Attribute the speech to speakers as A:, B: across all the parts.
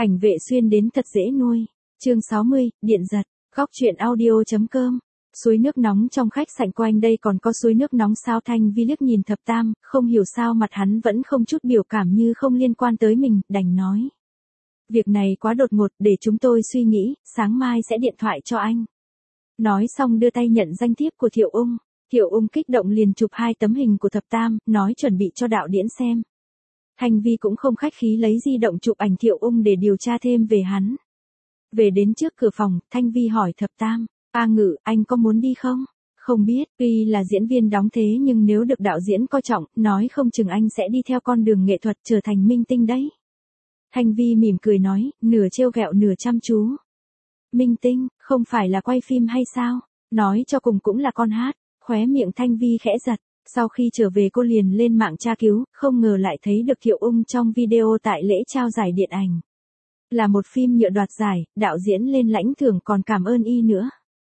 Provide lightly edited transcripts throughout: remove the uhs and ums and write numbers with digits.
A: Ảnh vệ xuyên đến thật dễ nuôi. Chương 60, điện giật. Góc truyện audio.com. Suối nước nóng trong khách sạn quanh đây còn có suối nước nóng sao? Thanh Vi liếc nhìn Thập Tam, không hiểu sao mặt hắn vẫn không chút biểu cảm như không liên quan tới mình, đành nói. Việc này quá đột ngột, để chúng tôi suy nghĩ, sáng mai sẽ điện thoại cho anh. Nói xong đưa tay nhận danh thiếp của Thiệu Ung. Thiệu Ung kích động liền chụp 2 tấm hình của Thập Tam, nói chuẩn bị cho đạo diễn xem. Thanh Vi cũng không khách khí lấy di động chụp ảnh Thiệu Ung để điều tra thêm về hắn. Về đến trước cửa phòng, Thanh Vi hỏi Thập Tam, A Ngự, anh có muốn đi không? Không biết, tuy là diễn viên đóng thế nhưng nếu được đạo diễn coi trọng, nói không chừng anh sẽ đi theo con đường nghệ thuật trở thành minh tinh đấy. Thanh Vi mỉm cười nói, nửa trêu ghẹo nửa chăm chú. Minh tinh, không phải là quay phim hay sao? Nói cho cùng cũng là con hát. Khóe miệng Thanh Vi khẽ giật. Sau khi trở về cô liền lên mạng tra cứu, không ngờ lại thấy được Thiệu Ung trong video tại lễ trao giải điện ảnh. Là một phim nhựa đoạt giải, đạo diễn lên lãnh thưởng còn cảm ơn y nữa.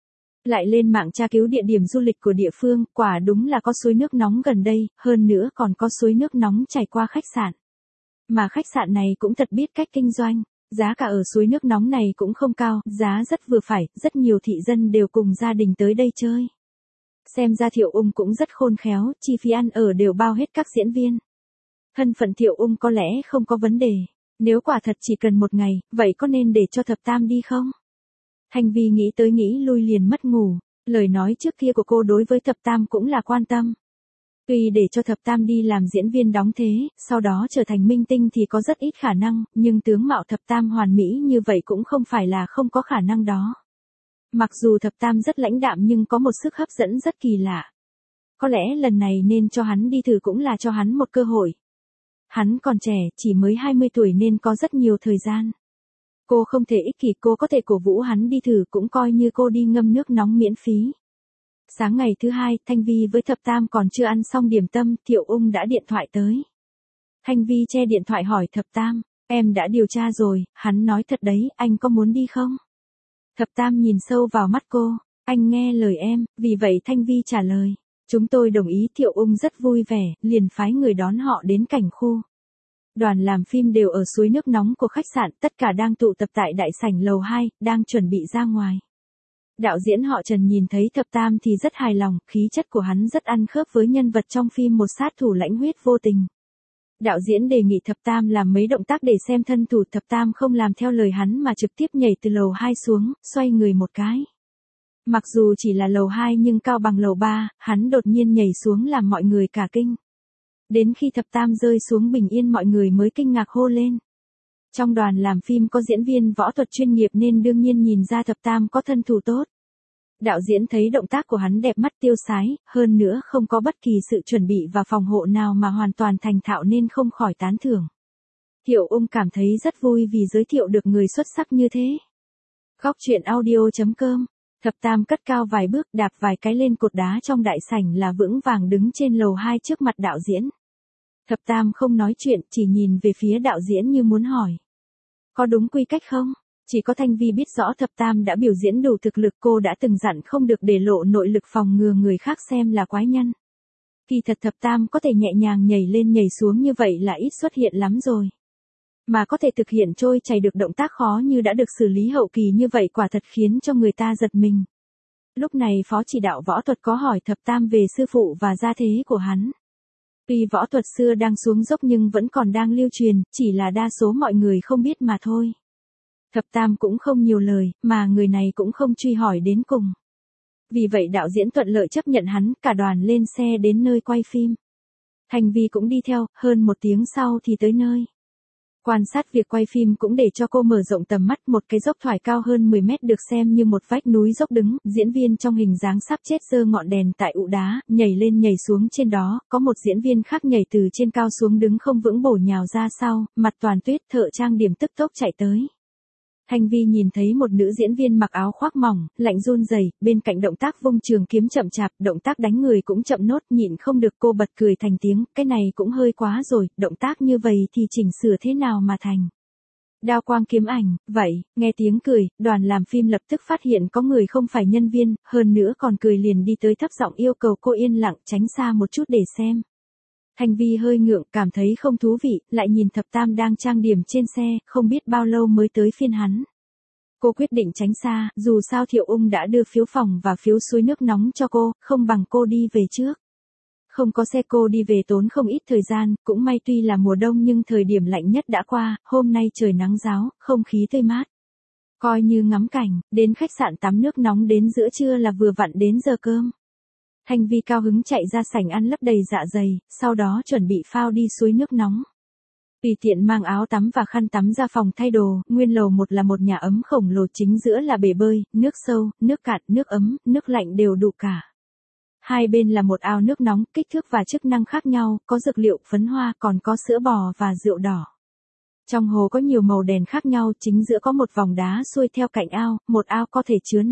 A: Lại lên mạng tra cứu địa điểm du lịch của địa phương, quả đúng là có suối nước nóng gần đây, hơn nữa còn có suối nước nóng chảy qua khách sạn. Mà khách sạn này cũng thật biết cách kinh doanh, giá cả ở suối nước nóng này cũng không cao, giá rất vừa phải, rất nhiều thị dân đều cùng gia đình tới đây chơi. Xem ra Thiệu Ung cũng rất khôn khéo, chi phí ăn ở đều bao hết các diễn viên. Thân phận Thiệu Ung có lẽ không có vấn đề, nếu quả thật chỉ cần một ngày, vậy có nên để cho Thập Tam đi không? Thanh Vi nghĩ tới nghĩ lui liền mất ngủ, lời nói trước kia của cô đối với Thập Tam cũng là quan tâm. Tuy để cho Thập Tam đi làm diễn viên đóng thế, sau đó trở thành minh tinh thì có rất ít khả năng, nhưng tướng mạo Thập Tam hoàn mỹ như vậy cũng không phải là không có khả năng đó. Mặc dù Thập Tam rất lãnh đạm nhưng có một sức hấp dẫn rất kỳ lạ. Có lẽ lần này nên cho hắn đi thử cũng là cho hắn một cơ hội. Hắn còn trẻ, chỉ mới 20 tuổi nên có rất nhiều thời gian. Cô không thể ích kỷ, cô có thể cổ vũ hắn đi thử cũng coi như cô đi ngâm nước nóng miễn phí. Sáng ngày thứ 2, Thanh Vi với Thập Tam còn chưa ăn xong điểm tâm, Thiệu Ung đã điện thoại tới. Thanh Vi che điện thoại hỏi Thập Tam, em đã điều tra rồi, hắn nói thật đấy, anh có muốn đi không? Thập Tam nhìn sâu vào mắt cô, anh nghe lời em, vì vậy Thanh Vi trả lời. Chúng tôi đồng ý. Thiệu Ung rất vui vẻ, liền phái người đón họ đến cảnh khu. Đoàn làm phim đều ở suối nước nóng của khách sạn, tất cả đang tụ tập tại đại sảnh lầu 2, đang chuẩn bị ra ngoài. Đạo diễn họ Trần nhìn thấy Thập Tam thì rất hài lòng, khí chất của hắn rất ăn khớp với nhân vật trong phim Một sát thủ lãnh huyết vô tình. Đạo diễn đề nghị Thập Tam làm mấy động tác để xem thân thủ, Thập Tam không làm theo lời hắn mà trực tiếp nhảy từ lầu 2 xuống, xoay người một cái. Mặc dù chỉ là lầu 2 nhưng cao bằng lầu 3, hắn đột nhiên nhảy xuống làm mọi người cả kinh. Đến khi Thập Tam rơi xuống bình yên mọi người mới kinh ngạc hô lên. Trong đoàn làm phim có diễn viên võ thuật chuyên nghiệp nên đương nhiên nhìn ra Thập Tam có thân thủ tốt. Đạo diễn thấy động tác của hắn đẹp mắt tiêu sái, hơn nữa không có bất kỳ sự chuẩn bị và phòng hộ nào mà hoàn toàn thành thạo nên không khỏi tán thưởng. Thiệu Ung cảm thấy rất vui vì giới thiệu được người xuất sắc như thế. Góc truyện audio.com. Thập Tam cất cao vài bước, đạp vài cái lên cột đá trong đại sảnh là vững vàng đứng trên lầu 2 trước mặt đạo diễn. Thập Tam không nói chuyện, chỉ nhìn về phía đạo diễn như muốn hỏi. Có đúng quy cách không? Chỉ có Thanh Vi biết rõ Thập Tam đã biểu diễn đủ thực lực, cô đã từng dặn không được để lộ nội lực phòng ngừa người khác xem là quái nhân. Kỳ thật Thập Tam có thể nhẹ nhàng nhảy lên nhảy xuống như vậy là ít xuất hiện lắm rồi. Mà có thể thực hiện trôi chảy được động tác khó như đã được xử lý hậu kỳ như vậy quả thật khiến cho người ta giật mình. Lúc này phó chỉ đạo võ thuật có hỏi Thập Tam về sư phụ và gia thế của hắn. Tuy võ thuật xưa đang xuống dốc nhưng vẫn còn đang lưu truyền, chỉ là đa số mọi người không biết mà thôi. Thập Tam cũng không nhiều lời, mà người này cũng không truy hỏi đến cùng. Vì vậy đạo diễn thuận lợi chấp nhận hắn, cả đoàn lên xe đến nơi quay phim. Thanh Vi cũng đi theo, hơn 1 tiếng sau thì tới nơi. Quan sát việc quay phim cũng để cho cô mở rộng tầm mắt, một cái dốc thoải cao hơn 10 mét được xem như một vách núi dốc đứng, diễn viên trong hình dáng sắp chết giơ ngọn đèn tại ụ đá, nhảy lên nhảy xuống trên đó, có một diễn viên khác nhảy từ trên cao xuống đứng không vững bổ nhào ra sau, mặt toàn tuyết, thợ trang điểm tức tốc chạy tới. Thanh Vi nhìn thấy một nữ diễn viên mặc áo khoác mỏng, lạnh run rẩy, bên cạnh động tác vung trường kiếm chậm chạp, động tác đánh người cũng chậm nốt, nhịn không được cô bật cười thành tiếng, cái này cũng hơi quá rồi, động tác như vậy thì chỉnh sửa thế nào mà thành. Đao quang kiếm ảnh, vậy, nghe tiếng cười, đoàn làm phim lập tức phát hiện có người không phải nhân viên, hơn nữa còn cười liền đi tới thấp giọng yêu cầu cô yên lặng tránh xa một chút để xem. Thanh Vi hơi ngượng, cảm thấy không thú vị, lại nhìn thập tam đang trang điểm trên xe, không biết bao lâu mới tới phiên hắn. Cô quyết định tránh xa, dù sao Thiệu Ung đã đưa phiếu phòng và phiếu suối nước nóng cho cô, không bằng cô đi về trước. Không có xe cô đi về tốn không ít thời gian, cũng may tuy là mùa đông nhưng thời điểm lạnh nhất đã qua, hôm nay trời nắng ráo, không khí tươi mát. Coi như ngắm cảnh, đến khách sạn tắm nước nóng đến giữa trưa là vừa vặn đến giờ cơm. Thanh Vi cao hứng chạy ra sảnh ăn lấp đầy dạ dày, sau đó chuẩn bị phao đi suối nước nóng. Tùy tiện mang áo tắm và khăn tắm ra phòng thay đồ, nguyên lầu một là một nhà ấm khổng lồ, chính giữa là bể bơi, nước sâu, nước cạn, nước ấm, nước lạnh đều đủ cả. Hai bên là một ao nước nóng, kích thước và chức năng khác nhau, có dược liệu, phấn hoa, còn có sữa bò và rượu đỏ. Trong hồ có nhiều màu đèn khác nhau, chính giữa có một vòng đá xuôi theo cạnh ao, một ao có thể chứa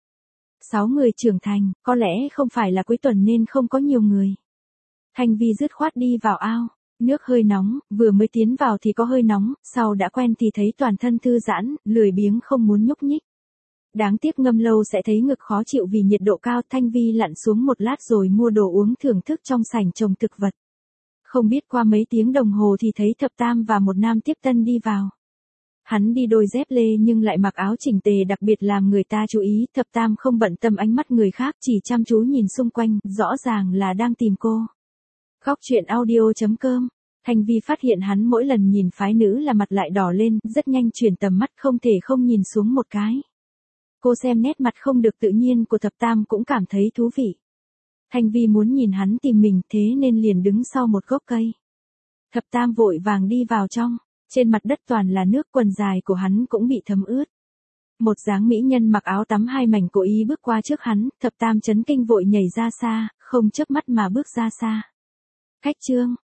A: 5-6 người trưởng thành, có lẽ không phải là cuối tuần nên không có nhiều người. Thanh Vi dứt khoát đi vào ao. Nước hơi nóng, vừa mới tiến vào thì có hơi nóng, sau đã quen thì thấy toàn thân thư giãn, lười biếng không muốn nhúc nhích. Đáng tiếc ngâm lâu sẽ thấy ngực khó chịu vì nhiệt độ cao. Thanh Vi lặn xuống một lát rồi mua đồ uống thưởng thức trong sảnh trồng thực vật. Không biết qua mấy tiếng đồng hồ thì thấy thập tam và một nam tiếp tân đi vào. Hắn đi đôi dép lê nhưng lại mặc áo chỉnh tề đặc biệt làm người ta chú ý. Thập tam không bận tâm ánh mắt người khác, chỉ chăm chú nhìn xung quanh, rõ ràng là đang tìm cô. Góc truyện audio.com. Thanh Vi phát hiện hắn mỗi lần nhìn phái nữ là mặt lại đỏ lên, rất nhanh chuyển tầm mắt, không thể không nhìn xuống một cái. Cô xem nét mặt không được tự nhiên của thập tam cũng cảm thấy thú vị. Thanh Vi muốn nhìn hắn tìm mình, thế nên liền đứng sau một gốc cây. Thập tam vội vàng đi vào trong, trên mặt đất toàn là nước, quần dài của hắn cũng bị thấm ướt. Một dáng mỹ nhân mặc áo tắm hai mảnh cố ý bước qua trước hắn, thập tam chấn kinh vội nhảy ra xa, không chớp mắt mà bước ra xa. Khách trương,